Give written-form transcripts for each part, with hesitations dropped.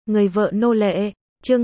Người vợ nô lệ, chương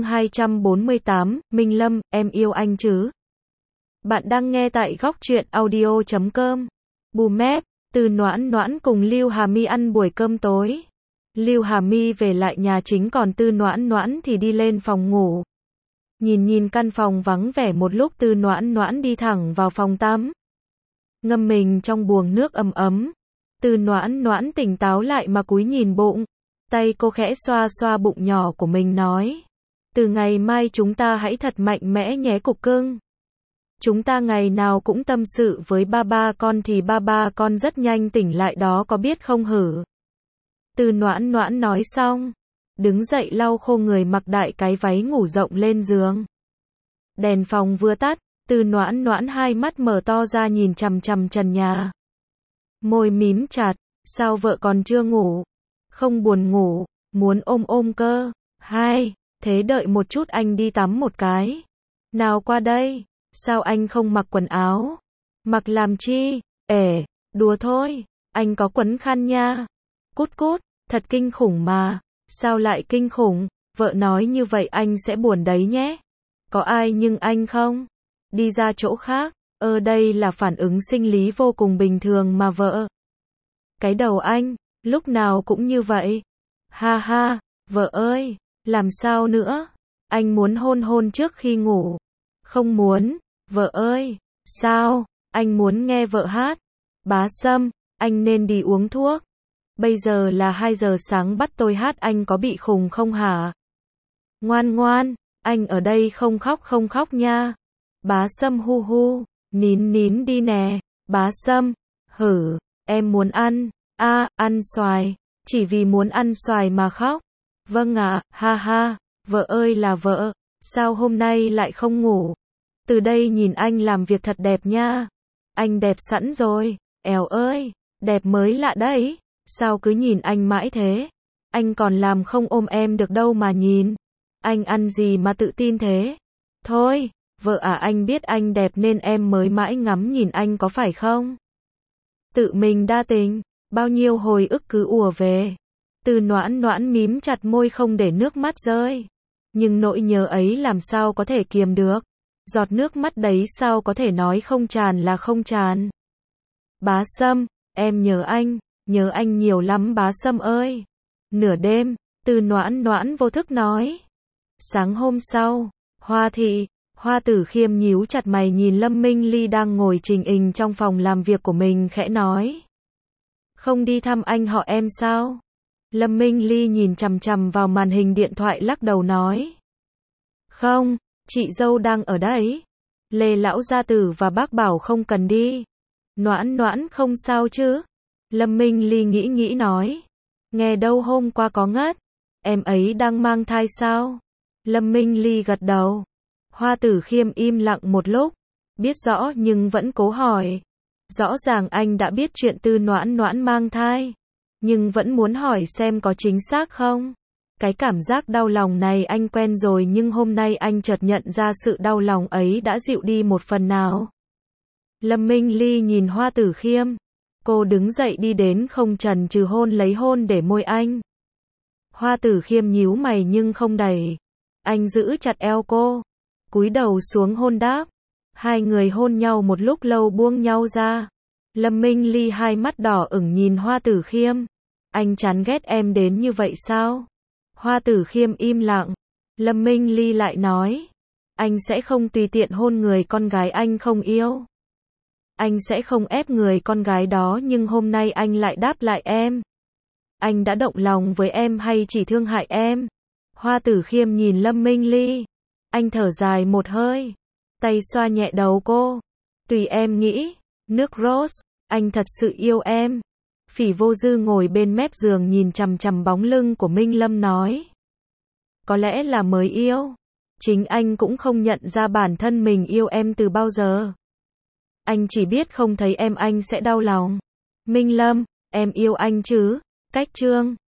248, Minh Lâm, em yêu anh chứ? Bạn đang nghe tại góc truyện audio.com. Bùm, Từ Noãn Noãn cùng Lưu Hà My ăn buổi cơm tối. Lưu Hà My về lại nhà chính còn Từ Noãn Noãn thì đi lên phòng ngủ. Nhìn căn phòng vắng vẻ một lúc Từ Noãn Noãn đi thẳng vào phòng tắm. Ngâm mình trong buồng nước ấm ấm. Từ Noãn Noãn tỉnh táo lại mà cúi nhìn bụng. Tay cô khẽ xoa xoa bụng nhỏ của mình nói. Từ ngày mai chúng ta hãy thật mạnh mẽ nhé cục cưng. Chúng ta ngày nào cũng tâm sự với ba con thì ba con rất nhanh tỉnh lại đó có biết không hử? Từ Noãn Noãn nói xong. Đứng dậy lau khô người mặc đại cái váy ngủ rộng lên giường. Đèn phòng vừa tắt, Từ Noãn Noãn hai mắt mở to ra nhìn chằm chằm trần nhà. Môi mím chặt, sao vợ còn chưa ngủ? Không buồn ngủ, muốn ôm cơ. Hai, thế đợi một chút anh đi tắm một cái. Nào qua đây, sao anh không mặc quần áo? Mặc làm chi? Đùa thôi, anh có quấn khăn nha. Cút, thật kinh khủng mà. Sao lại kinh khủng? Vợ nói như vậy anh sẽ buồn đấy nhé. Có ai nhưng anh không? Đi ra chỗ khác. Đây là phản ứng sinh lý vô cùng bình thường mà vợ. Cái đầu anh, lúc nào cũng như vậy. Ha ha, vợ ơi, làm sao nữa? Anh muốn hôn trước khi ngủ. Không muốn, vợ ơi. Sao? Anh muốn nghe vợ hát. Bá Sâm, anh nên đi uống thuốc. Bây giờ là 2 giờ sáng bắt tôi hát anh có bị khùng không hả? Ngoan, anh ở đây không khóc nha. Bá Sâm hu, nín đi nè. Bá Sâm, em muốn ăn. Ăn xoài. Chỉ vì muốn ăn xoài mà khóc. Vâng ạ, ha, vợ ơi là vợ. Sao hôm nay lại không ngủ? Từ đây nhìn anh làm việc thật đẹp nha. Anh đẹp sẵn rồi. Èo ơi, đẹp mới lạ đấy. Sao cứ nhìn anh mãi thế? Anh còn làm không ôm em được đâu mà nhìn. Anh ăn gì mà tự tin thế? Thôi, vợ à anh biết anh đẹp nên em mới mãi ngắm nhìn anh có phải không? Tự mình đa tình, bao nhiêu hồi ức cứ ùa về. Từ Noãn Noãn mím chặt môi không để nước mắt rơi. Nhưng nỗi nhớ ấy làm sao có thể kiềm được? Giọt nước mắt đấy sao có thể nói không tràn là không tràn? Bá Sâm, em nhớ anh nhiều lắm Bá Sâm ơi. Nửa đêm, Từ Noãn Noãn vô thức nói. Sáng hôm sau, Hoa Tử Khiêm nhíu chặt mày nhìn Lâm Minh Ly đang ngồi trình hình trong phòng làm việc của mình khẽ nói. Không đi thăm anh họ em sao? Lâm Minh Ly nhìn chằm chằm vào màn hình điện thoại lắc đầu nói. Không, chị dâu đang ở đấy. Lê lão gia tử và bác bảo không cần đi. Noãn Noãn không sao chứ? Lâm Minh Ly nghĩ nói. Nghe đâu hôm qua có ngất. Em ấy đang mang thai sao? Lâm Minh Ly gật đầu. Hoa Tử Khiêm im lặng một lúc. Biết rõ nhưng vẫn cố hỏi. Rõ ràng anh đã biết chuyện Từ Noãn Noãn mang thai. Nhưng vẫn muốn hỏi xem có chính xác không? Cái cảm giác đau lòng này anh quen rồi nhưng hôm nay anh chợt nhận ra sự đau lòng ấy đã dịu đi một phần nào. Lâm Minh Ly nhìn Hoa Tử Khiêm. Cô đứng dậy đi đến không chần chừ lấy hôn để môi anh. Hoa Tử Khiêm nhíu mày nhưng không đẩy. Anh giữ chặt eo cô. Cúi đầu xuống hôn đáp. Hai người hôn nhau một lúc lâu buông nhau ra. Lâm Minh Ly hai mắt đỏ ửng nhìn Hoa Tử Khiêm. Anh chán ghét em đến như vậy sao? Hoa Tử Khiêm im lặng. Lâm Minh Ly lại nói. Anh sẽ không tùy tiện hôn người con gái anh không yêu. Anh sẽ không ép người con gái đó nhưng hôm nay anh lại đáp lại em. Anh đã động lòng với em hay chỉ thương hại em? Hoa Tử Khiêm nhìn Lâm Minh Ly. Anh thở dài một hơi. Tay xoa nhẹ đầu cô. Tùy em nghĩ. Nước rose, anh thật sự yêu em. Phỉ Vô Dư ngồi bên mép giường nhìn chằm chằm bóng lưng của Minh Lâm nói. Có lẽ là mới yêu. Chính anh cũng không nhận ra bản thân mình yêu em từ bao giờ. Anh chỉ biết không thấy em anh sẽ đau lòng. Minh Lâm, em yêu anh chứ? Cách chương